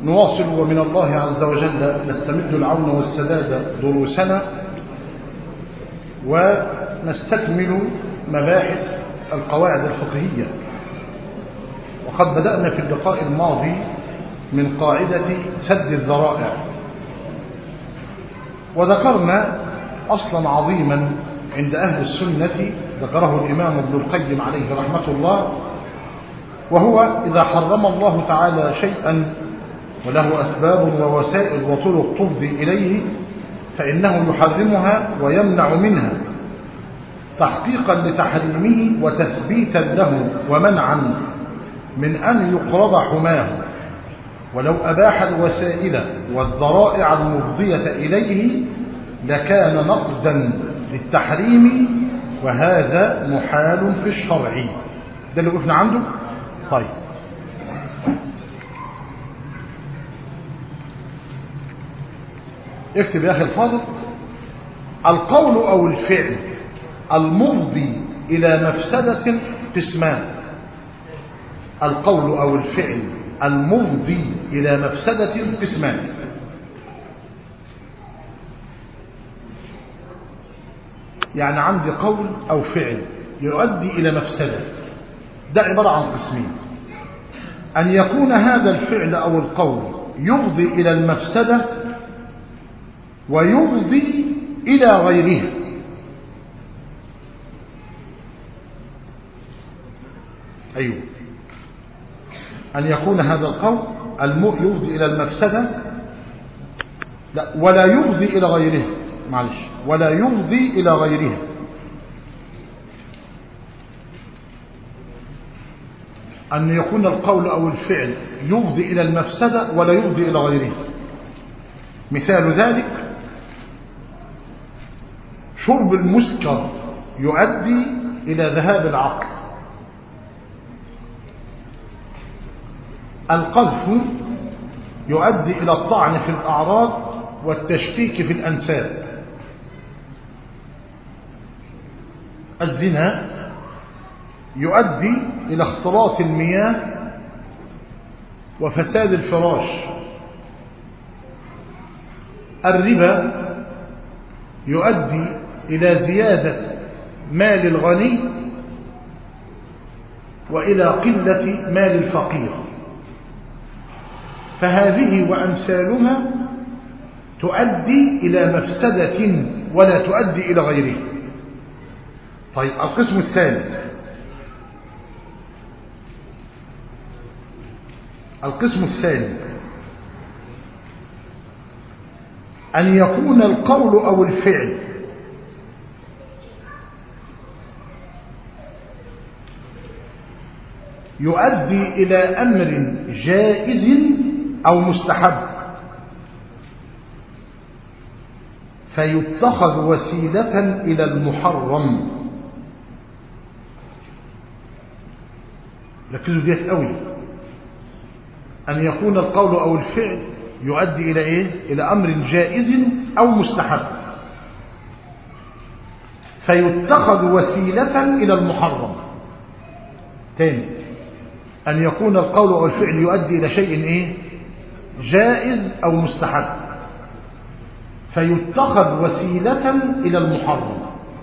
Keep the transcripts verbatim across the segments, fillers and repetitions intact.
نواصل ومن الله عز وجل نستمد العون والسداد دروسنا ونستكمل مباحث القواعد الفقهية. وقد بدأنا في اللقاء الماضي من قاعدة سد الذرائع، وذكرنا أصلا عظيما عند أهل السنة ذكره الإمام ابن القيم عليه رحمة الله، وهو إذا حرم الله تعالى شيئا وله أسباب ووسائل وطرق تفضي إليه فإنه يحرمها ويمنع منها تحقيقا لتحريمه وتثبيتا له ومنعا من أن يقرض حماه، ولو أباح الوسائل والذرائع المفضية إليه لكان نقدا للتحريم، وهذا محال في الشرع. ده اللي وقفنا عنده. طيب، اكتب يا أخي الفاضل: القول أو الفعل المفضي إلى مفسدة قسمان. القول أو الفعل المفضي إلى مفسدة قسمان. يعني عندي قول أو فعل يؤدي إلى مفسدة، ده عبارة عن قسمين: أن يكون هذا الفعل أو القول يفضي إلى المفسدة ويفضي إلى غيرها. أيوه، أن يكون هذا القول يفضي إلى المفسدة لا ولا يفضي إلى غيرها، معلش، ولا يفضي إلى غيرها. أن يكون القول أو الفعل يفضي إلى المفسدة ولا يفضي إلى غيرها. مثال ذلك: شرب المسكر يؤدي إلى ذهاب العقل. القذف يؤدي إلى الطعن في الأعراض والتشكيك في الأنساب. الزنا يؤدي إلى اختلاط المياه وفساد الفراش. الربا يؤدي إلى زيادة مال الغني وإلى قلة مال الفقير. فهذه وأمثالها تؤدي إلى مفسدة ولا تؤدي إلى غيرها. طيب، القسم الثاني القسم الثاني أن يكون القول أو الفعل يؤدي إلى أمر جائز أو مستحب فيتخذ وسيلة إلى المحرم. ركزوا ديت قوي. أن يكون القول أو الفعل يؤدي إلى إيه؟ إلى أمر جائز أو مستحب فيتخذ وسيلة إلى المحرم. تاني: أن يكون القول أو الفعل يؤدي إلى شيء إيه؟ جائز أو مستحب فيتخذ وسيلة إلى المحرم.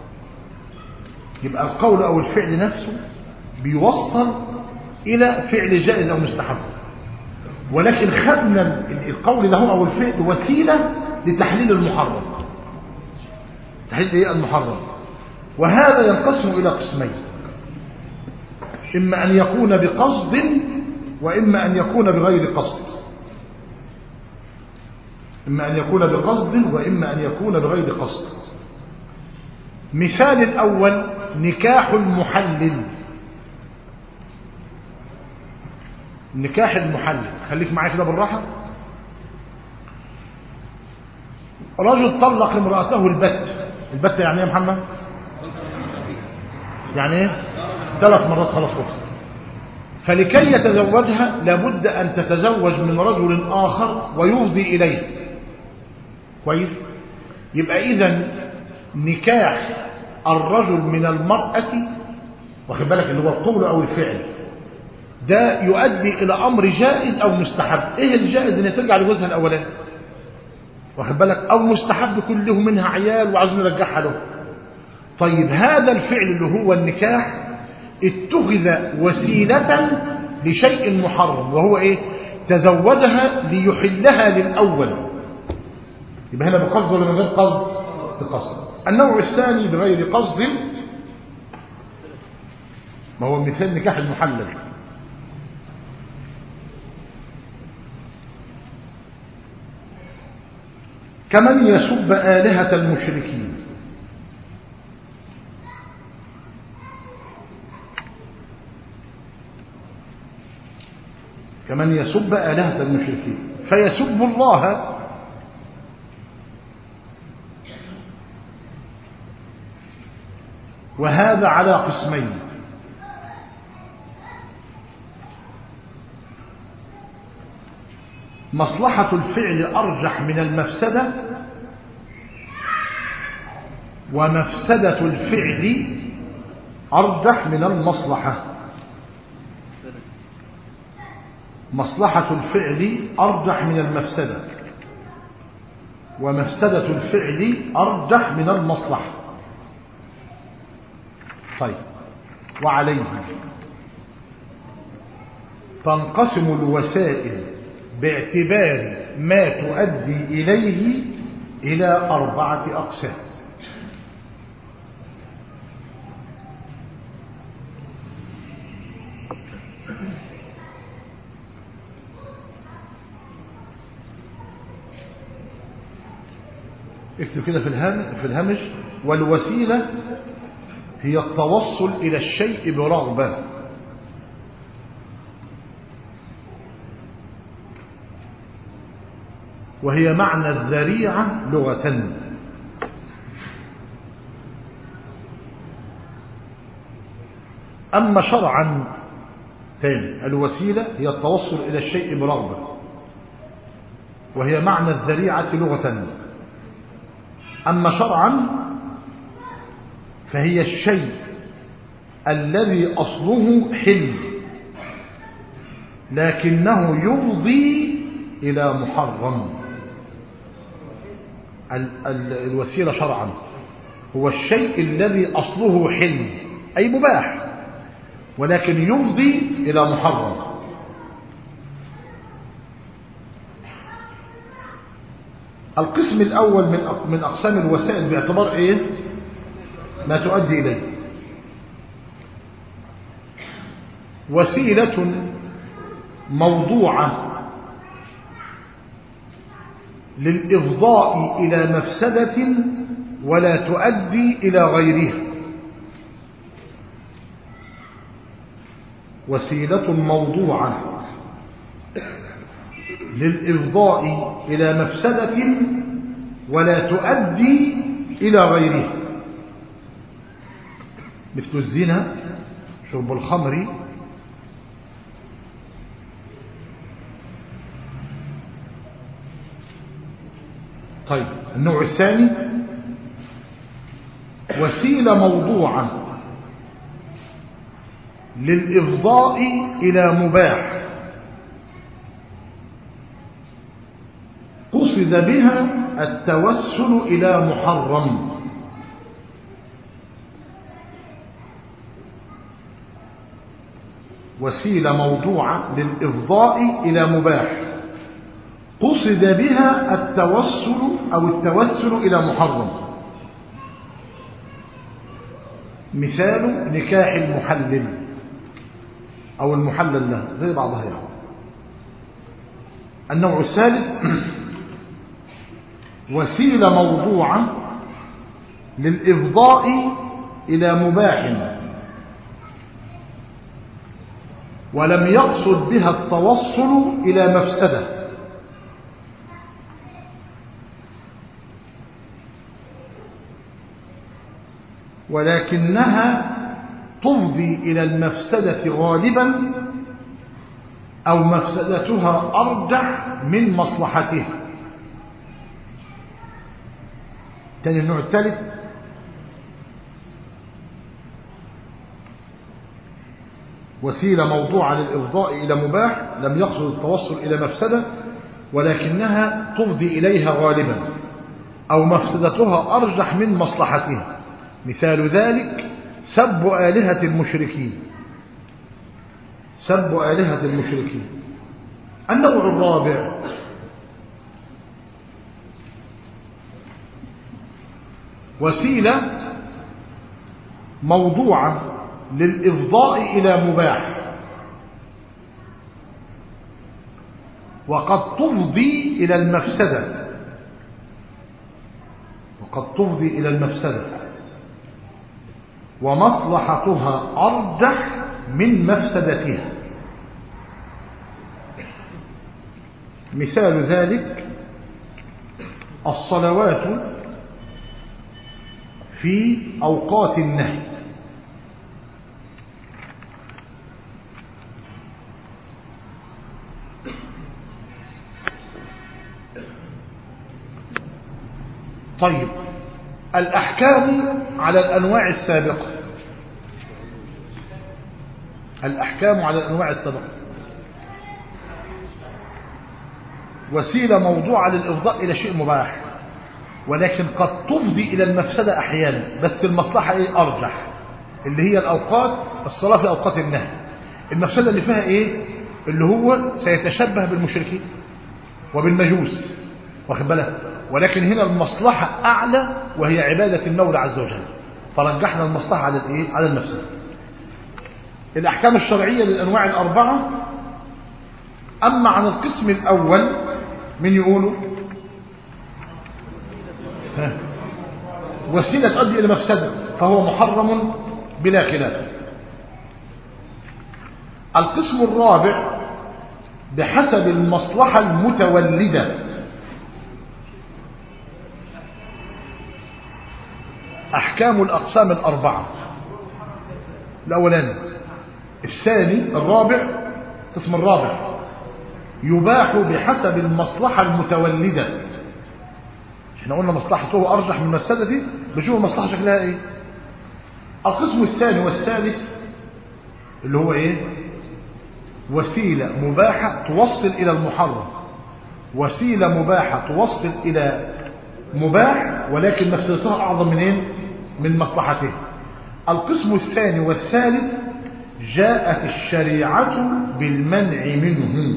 يبقى القول أو الفعل نفسه بيوصل إلى فعل جائز أو مستحب، ولكن خدنا القول ده أو الفعل وسيلة لتحليل المحرم. تحليل إيه؟ المحرم. وهذا ينقسم إلى قسمين: إما أن يكون بقصد وإما أن يكون بغير قصد. إما أن يكون بقصد وإما أن يكون بغير قصد. مثال الأول: نكاح المحلل. نكاح المحلل، خليك معايا كده بالراحة. رجل طلق امرأته البت. البت يعني ايه يا محمد؟ يعني ايه؟ ثلاث مرات خلاص خلص. فلكي يتزوجها لابد أن تتزوج من رجل آخر ويفضي إليه. كويس؟ يبقى إذن نكاح الرجل من المرأة، واخد بالك، اللي هو القول أو الفعل، ده يؤدي إلى أمر جائز أو مستحب. إيه الجائز؟ إن ترجع لجوزها الأولاني، واخد بالك، أو مستحب كله منها عيال وعايزين نرجعها له. طيب هذا الفعل اللي هو النكاح اتخذ وسيلة لشيء محرم، وهو إيه؟ تزوجها ليحلها للأول. يبقى هنا بقصد ولا من غير قصد؟ بقصد. النوع الثاني بغير قصد، ما هو مثال نكاح المحلل. كمن يسب آلهة المشركين. كمن يسب آلهة المشركين فيسب الله، وهذا على قسمين. مصلحة الفعل أرجح من المفسدة، ومفسدة الفعل أرجح من المصلحة. مصلحة الفعل أرجح من المفسدة، ومفسدة الفعل أرجح من المصلحة. طيب، وعليه تنقسم الوسائل باعتبار ما تؤدي إليه إلى أربعة أقسام. اكتب كده في الهامش: والوسيلة هي التوصل إلى الشيء برغبة، وهي معنى الذريعة لغة. أما شرعا ثاني، الوسيلة هي التوصل إلى الشيء برغبة، وهي معنى الذريعة لغة. أما شرعا فهي الشيء الذي أصله حل لكنه يفضي إلى محرم. ال ال الوسيلة شرعا هو الشيء الذي أصله حل أي مباح، ولكن يفضي إلى محرم. القسم الأول من من أقسام الوسائل باعتبار إيه؟ ما تؤدي إليه. وسيلة موضوعة للإفضاء إلى مفسدة ولا تؤدي إلى غيرها. وسيلة موضوعة للإفضاء إلى مفسدة ولا تؤدي إلى غيرها، مثل الزنا، شرب الخمر، طيب. النوع الثاني وسيلة موضوعة للإفضاء إلى مباح قصد بها التوسل إلى محرم. وسيلة موضوعة للإفضاء إلى مباح قصد بها التوسل أو التوسل إلى محرم. مثال نكاح المحلل أو المحلل له زي بعضها يعني. النوع الثالث وسيلة موضوعة للإفضاء إلى مباح ولم يقصد بها التوصل إلى مفسدة، ولكنها تفضي إلى المفسدة غالبا أو مفسدتها أرجح من مصلحتها. تاني النوع الثالث وسيلة موضوعة للإفضاء إلى مباح لم يقصد التوصل إلى مفسدة ولكنها تفضي إليها غالبا أو مفسدتها أرجح من مصلحتها. مثال ذلك سب آلهة المشركين سب آلهة المشركين. النوع الرابع وسيلة موضوعة للإفضاء إلى مباح وقد تفضي إلى المفسدة وقد تفضي إلى المفسدة ومصلحتها أرجح من مفسدتها. مثال ذلك الصلوات في أوقات النهي. طيب الأحكام على الأنواع السابقة الأحكام على الأنواع السابقة وسيلة موضوعة للإفضاء إلى شيء مباح ولكن قد تفضي إلى المفسدة أحيانا بس المصلحة إيه أرجح اللي هي الأوقات الصلاة في أوقات النهي. المفسدة اللي فيها إيه اللي هو سيتشبه بالمشركين وبالمجوس واخد بالك ولكن هنا المصلحة أعلى وهي عبادة المولى عز وجل فرجحنا المصلحة على الإيه على المفسدة. الأحكام الشرعية للأنواع الأربعة. أما عن القسم الأول من يقولوا ها. وسيلة تؤدي إلى مفسدة فهو محرم بلا خلاف. القسم الرابع بحسب المصلحة المتولدة. أحكام الأقسام الأربعة الأولاني الثاني الرابع القسم الرابع يباح بحسب المصلحة المتولدة. احنا قلنا مصلحته أرجح من مفسدته بشوف المصلحة شكلها ايه. القسم الثاني والثالث اللي هو ايه وسيلة مباحة توصل إلى المحرم وسيلة مباحة توصل إلى مباح ولكن مفسدتها أعظم من ايه من مصلحته. القسم الثاني والثالث جاءت الشريعة بالمنع منه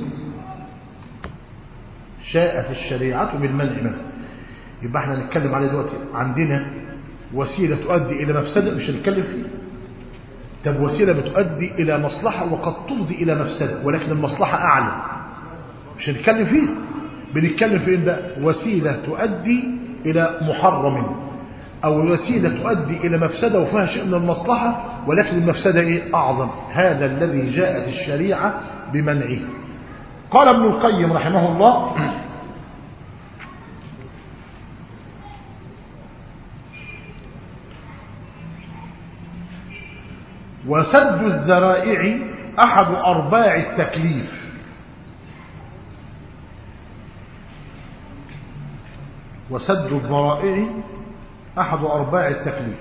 جاءت الشريعة بالمنع منه. يبقى احنا نتكلم عليه دلوقتي عندنا وسيلة تؤدي إلى مفسدة مش هنتكلم فيه. طب وسيلة بتؤدي إلى مصلحة وقد تفضي إلى مفسدة ولكن المصلحة أعلى مش هنتكلم فيه. بنتكلم في إن ده وسيلة تؤدي إلى محرم أو وسيلة تؤدي إلى مفسدة وفيها شيء من المصلحة ولكن المفسدة إيه أعظم. هذا الذي جاءت الشريعة بمنعه. قال ابن القيم رحمه الله وسد الذرائع أحد أرباع التكليف. وسد الذرائع أحد أرباع التكليف.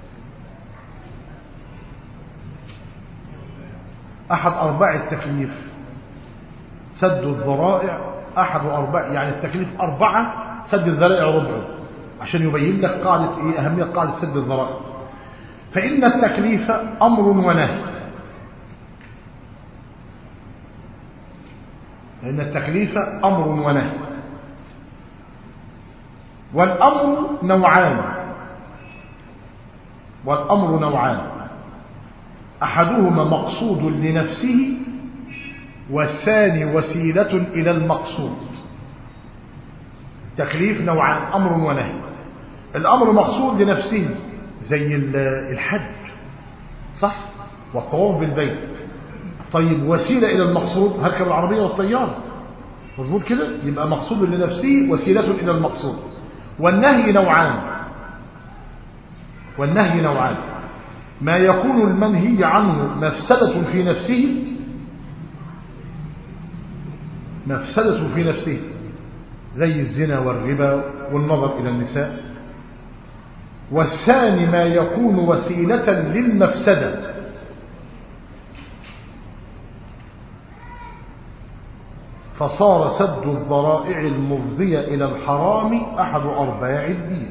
أحد أرباع التكليف سد الذرائع أحد أرباع يعني التكليف أربعة سد الذرائع ربعه عشان يبين لك قاعدة إيه أهمية قاعدة سد الذرائع. فإن التكليف أمر ونهي. فإن التكليف أمر ونهي والأمر نوعان والأمر نوعان أحدهما مقصود لنفسه والثاني وسيلة إلى المقصود. تكليف نوعان أمر ونهي. الأمر مقصود لنفسه زي الحج صح والطواف بالبيت. طيب وسيلة إلى المقصود هركب العربية والطيارة مظبوط كده يبقى مقصود لنفسه وسيلة إلى المقصود. والنهي نوعان والنهي نوعان ما يكون المنهي عنه مفسدة في نفسه مفسدة في نفسه زي الزنا والربا والنظر إلى النساء. والثاني ما يكون وسيلة للمفسدة فصار سد الذرائع المفضية إلى الحرام أحد أرباع الدين.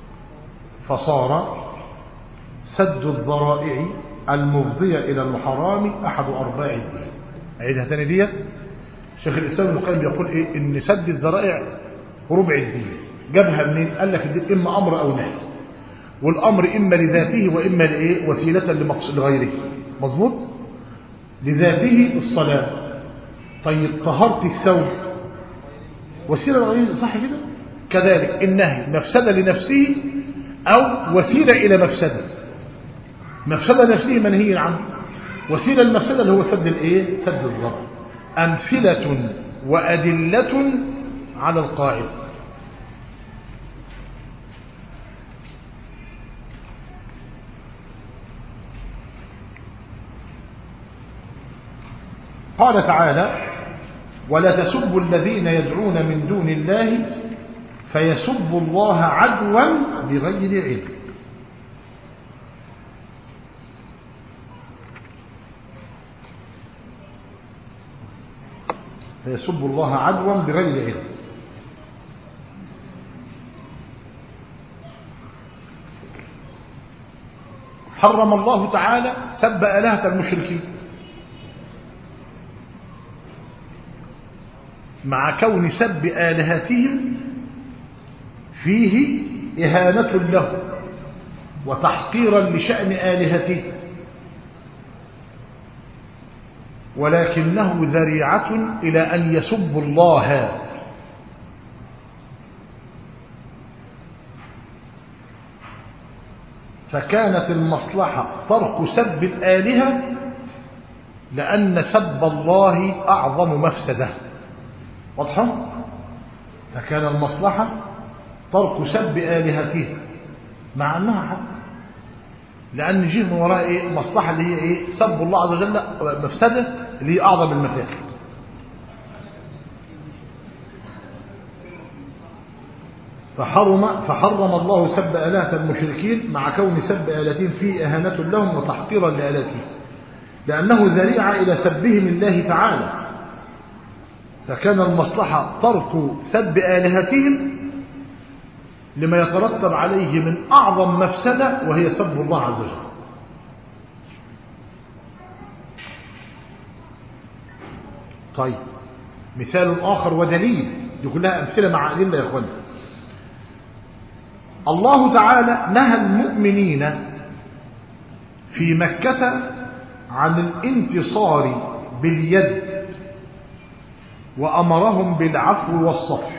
فصار سد الذرائع المفضية إلى الحرام أحد أرباع الدين. عيدها تاني ديت. شيخ الإسلام ابن القيم بيقول إيه؟ إن سد الذرائع ربع الدين. جابها منين؟ قال لك الدين إما أمر أو نهي، والأمر إما لذاته وإما لإيه؟ وسيلة لغيره. مظبوط؟ لذاته الصلاة. طيب طهارة الثوب وسيلة لغيره، صح كده؟ كذلك النهي مفسدة لنفسه أو وسيلة إلى مفسدة. مفسدة نفسه منهي عنه، وسيلة المفسدة اللي هو سد الإيه؟ سد الضرر. أمثلة وأدلة على القاعدة. قال تعالى: ولا تسبوا الذين يدعون من دون الله فيسبوا الله عدوا بغير علم. فيسبوا الله عدوا بغير علم. حرم الله تعالى سب آلهة المشركين، مع كون سب آلهتهم فيه إهانة له وتحقيرا لشأن آلهته، ولكنه ذريعة إلى أن يسبوا الله. فكانت المصلحة ترك سب الآلهة، لأن سب الله أعظم مفسدة. واضحة؟ فكان المصلحة ترك سب آلهته مع أنها حق، لأن جه من وراء إيه؟ مصلحة اللي هي إيه؟ سب الله عز وجل مفسدة اللي هي أعظم المفاسد. فحرم فحرم الله سب آلهة المشركين مع كون سب آلهتهم فيه إهانة لهم وتحقيرا لآلهتهم، لأنه ذريعة إلى سبهم الله تعالى. فكان المصلحة ترك سب آلهتهم لما يترتب عليه من أعظم مفسدة، وهي سب الله عز وجل. طيب مثال آخر ودليل، دي كلها أمثلة مع أدلة يا أخوانا. الله تعالى نهى المؤمنين في مكة عن الانتصار باليد، وأمرهم بالعفو والصفح.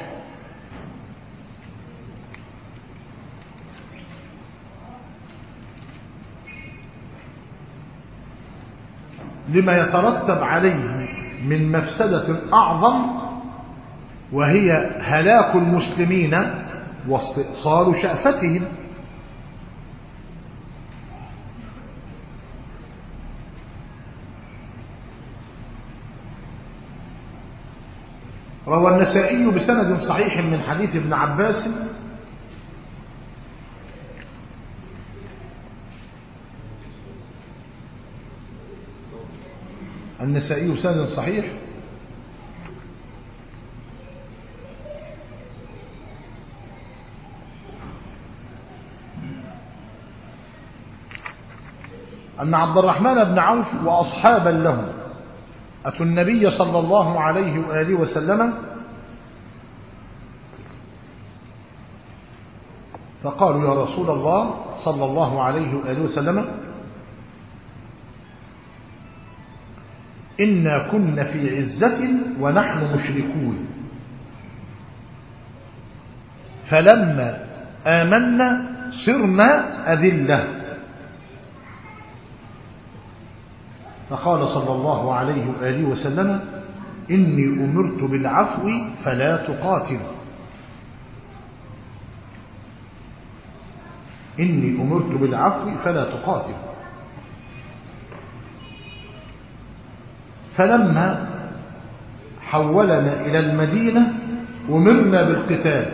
لما يترتب عليه من مفسدة أعظم، وهي هلاك المسلمين واستئصال شأفتهم. روى النسائي بسند صحيح من حديث ابن عباس النسائي بسند صحيح أن عبد الرحمن بن عوف وأصحابا له أتوا النبي صلى الله عليه وآله وسلم فقالوا: يا رسول الله صلى الله عليه وآله وسلم، إنا كنا في عزة ونحن مشركون، فلما آمنا صرنا أذلة. فقال صلى الله عليه وآله وسلم: إني أمرت بالعفو فلا تقاتل. إني أمرت بالعفو فلا تقاتل. فلما حولنا إلى المدينة أمرنا بالقتال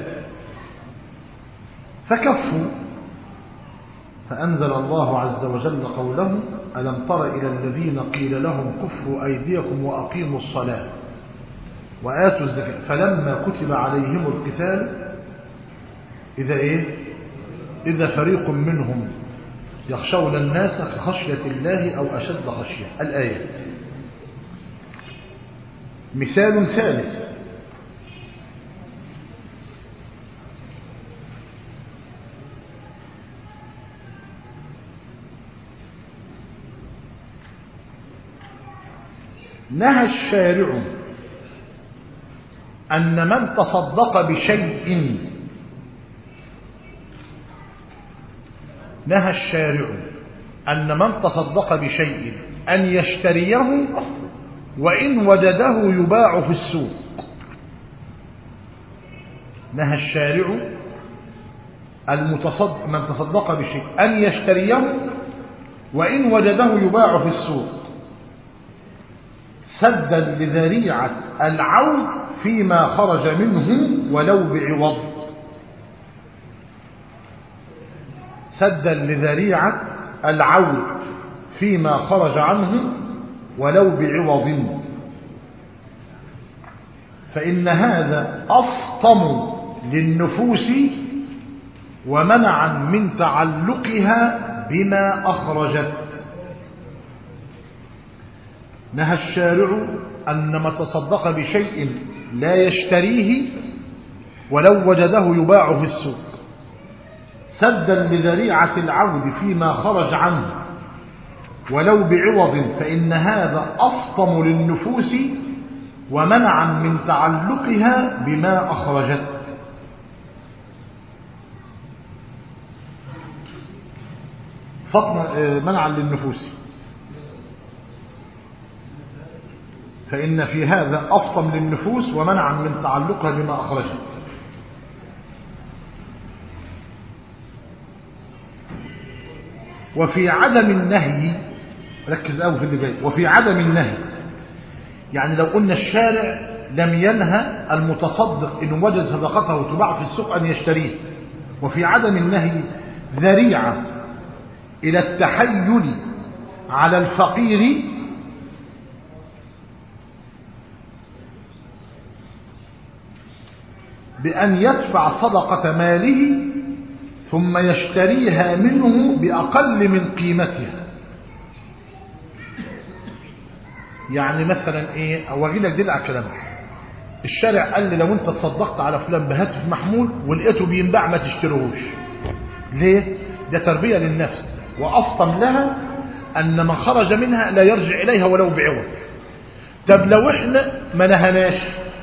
فكفوا، فأنزل الله عز وجل قوله: ألم تر إلى الذين قيل لهم كفوا أيديكم وأقيموا الصلاة وآتوا الزكاة فلما كتب عليهم القتال إذا إيه إذا فريق منهم يخشون الناس كخشية الله أو أشد خشية. الآية. مثال ثالث: نهى الشارع أن من تصدق بشيء نهى الشارع أن من تصدق بشيء أن يشتريه وإن وجده يباع في السوق. نهى الشارع المتصدق من تصدق بشيء أن يشتريه وإن وجده يباع في السوق سدا لذريعة العود فيما خرج منه ولو بعوض. سدا لذريعة العود فيما خرج عنه ولو بعوض، فإن هذا أفطم للنفوس ومنعا من تعلقها بما أخرجت. نهى الشارع أن من تصدق بشيء لا يشتريه ولو وجده يباع في السوق سدا لذريعة العود فيما خرج عنه ولو بعوض، فإن هذا أفطم للنفوس ومنعا من تعلقها بما أخرجت. فطم منعا للنفوس، فإن في هذا أفطم للنفوس ومنعا من تعلقها بما أخرجت. وفي عدم النهي، ركز قوي في اللي جاي، وفي عدم النهي يعني لو قلنا الشارع لم ينهى المتصدق إن وجد صدقته تباع في السوق أن يشتريه، وفي عدم النهي ذريعة إلى التحيل على الفقير بأن يدفع صدقة ماله ثم يشتريها منه بأقل من قيمتها. يعني مثلا ايه، اوجي لك دل على الكلام. الشارع قال لي لو انت تصدقت على فلان بهاتف محمول ولقيته بينباع ما تشتريهوش. ليه؟ ده تربية للنفس وأفطم لها أن من خرج منها لا يرجع إليها ولو بعوض. طب لو احنا ما نهناش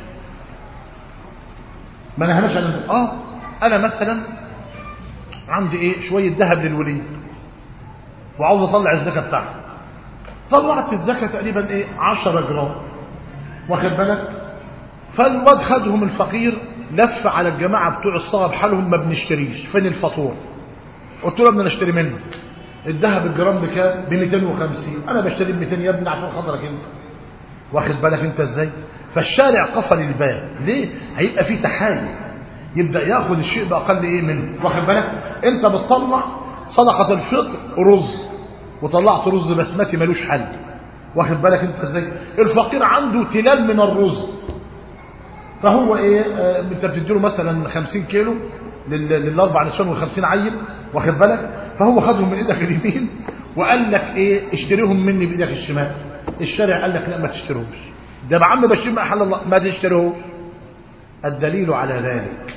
ما نهناش عن اه انا مثلا عندي ايه شويه ذهب للولي وعاوز اطلع الزكاه بتاعتي، طلعت الزكاه تقريبا ايه عشرة جرام، واخد بالك؟ فالواد خدهم الفقير لف على الجماعه بتوع الصلاه بحالهم ما بنشتريش، فين الفاتوره؟ قلت له بدنا نشتري منك الذهب الجرام بكام؟ ب مئتين وخمسين، انا بشتري ب مئتين يا ابني عشان خاطرك انت، واخد بالك انت ازاي؟ فالشارع قفل الباب. ليه؟ هيبقى فيه تحايل، يبدا ياخد الشيء باقل ايه منه، واخد بالك؟ انت بتطلع صدقه الفطر رز وطلعت رز بسمتي ملوش حل، واخد بالك انت ازاي؟ الفقير عنده تلال من الرز، فهو ايه آه انت بتديله مثلا خمسين كيلو للاربع نسوان وخمسين عيل، واخد بالك؟ فهو خدهم من ايدك اليمين وقال لك ايه اشتريهم مني بايدك الشمال. الشارع قال لك لا ما تشتريهوش، ده يا عم بشير ما حل الله ما تشتريهوش. الدليل على ذلك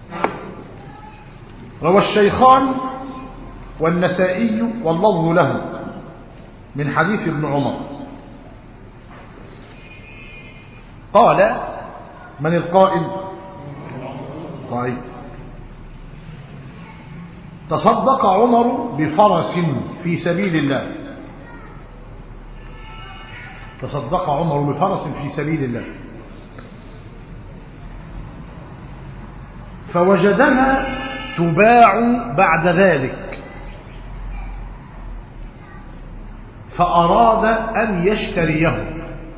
روى الشيخان والنسائي واللفظ له من حديث ابن عمر قال: من القائل؟ طيب. تصدق عمر بفرس في سبيل الله. تصدق عمر بفرس في سبيل الله فوجدها تباع بعد ذلك فأراد أن يشتريه،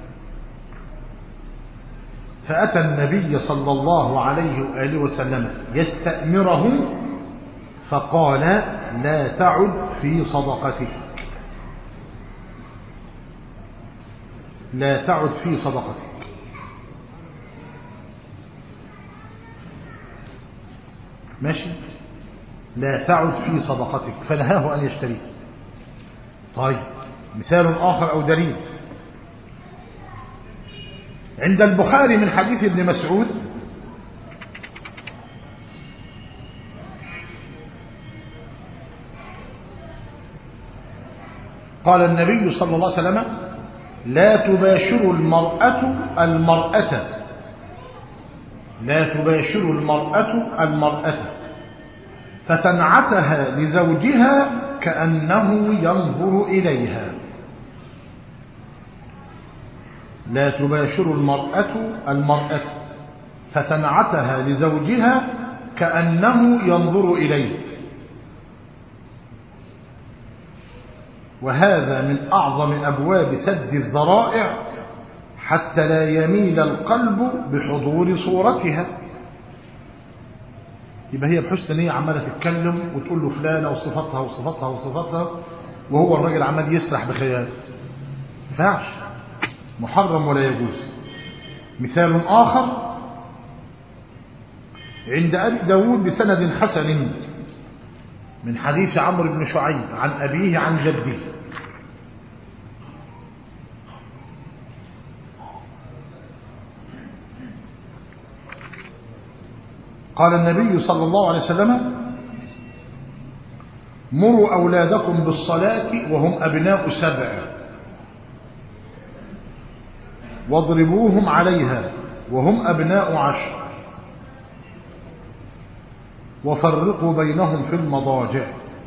فأتى النبي صلى الله عليه وآله وسلم يستأمره فقال: لا تعد في صدقتك، لا تعد في صدقتك. ماشي، لا تعد في صدقتك، فنهاه أن يشتريه. طيب مثال آخر أو دليل عند البخاري من حديث ابن مسعود قال النبي صلى الله عليه وسلم: لا تباشر المرأة المرأة لا تباشر المرأة المرأة فتنعتها لزوجها كأنه ينظر إليها. لا تباشر المرأة المرأة فتنعتها لزوجها كأنه ينظر إليه. وهذا من أعظم أبواب سد الذرائع حتى لا يميل القلب بحضور صورتها. يبقى هي بحسن نية عمالة تتكلم وتقول له فلانة وصفتها وصفتها وصفتها، وهو الراجل عمال يسرح بخيال. فاعش محرم ولا يجوز. مثال آخر عند أبي داود بسند حسن من حديث عمرو بن شعيب عن أبيه عن جده قال النبي صلى الله عليه وسلم: مروا أولادكم بالصلاة وهم أبناء سبع واضربوهم عليها وهم أبناء عشر وفرقوا بينهم في المضاجع.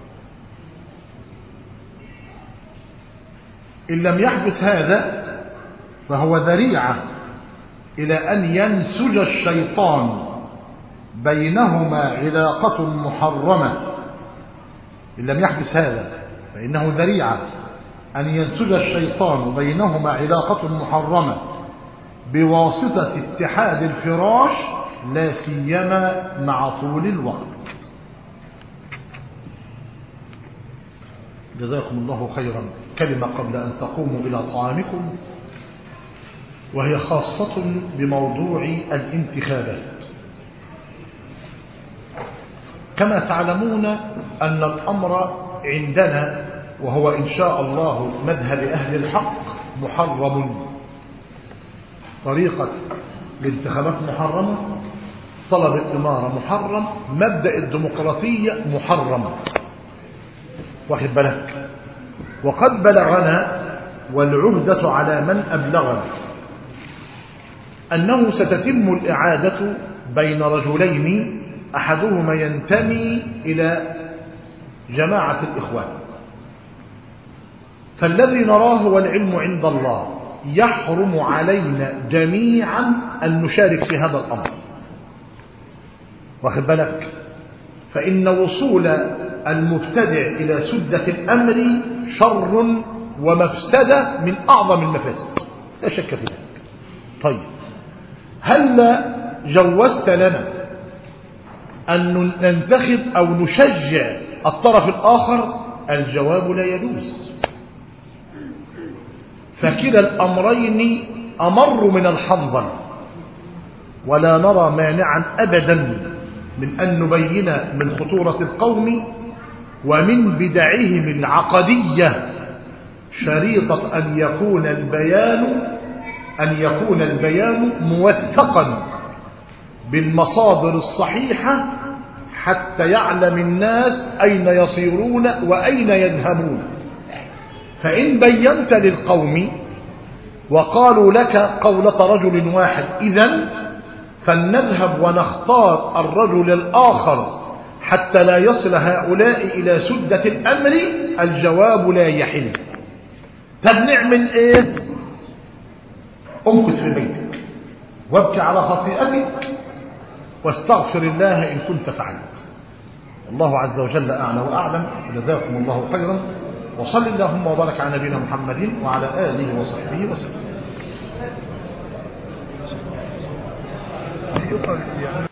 إن لم يحدث هذا فهو ذريعة إلى أن ينسج الشيطان بينهما علاقة محرمة. إن لم يحدث هذا فإنه ذريعة أن ينسج الشيطان بينهما علاقة محرمة بواسطة اتحاد الفراش، لا سيما مع طول الوقت. جزاكم الله خيرا. كلمة قبل أن تقوموا إلى طعامكم، وهي خاصة بموضوع الانتخابات. كما تعلمون أن الأمر عندنا، وهو إن شاء الله مذهب أهل الحق، محرم. طريقة الانتخابات محرمة، طلب الإمارة محرم، مبدأ الديمقراطية محرم. واخد بالك؟ وقد بلغنا والعهدة على من أبلغنا أنه ستتم الإعادة بين رجلين أحدهما ينتمي إلى جماعة الإخوان. فالذي نراه والعلم عند الله يحرم علينا جميعا أن نشارك في هذا الأمر. واخد بالك؟ فإن وصول المبتدع إلى سدة الأمر شر ومفسدة من أعظم المفاسد، لا شك في ذلك. طيب، هل جوزت لنا أن ننتخب أو نشجع الطرف الآخر؟ الجواب: لا يجوز. فكلا الأمرين أمر من الحنظل، ولا نرى مانعا أبدا من أن نبين من خطورة القوم ومن بدعهم العقدية شريطة أن يكون البيان أن يكون البيان موثقا بالمصادر الصحيحة حتى يعلم الناس أين يصيرون وأين يذهبون. فإن بينت للقوم وقالوا لك قولة رجل واحد، إذن فلنذهب ونختار الرجل الآخر حتى لا يصل هؤلاء إلى سدة الأمر. الجواب: لا يحل. طب نعمل إيه؟ امكث في بيتك وابكي على خطيئتك واستغفر الله إن كنت فعلت. الله عز وجل أعلى وأعلم. جزاكم الله خيرا، وصل اللهم وبارك على نبينا محمد وعلى آله وصحبه وسلم.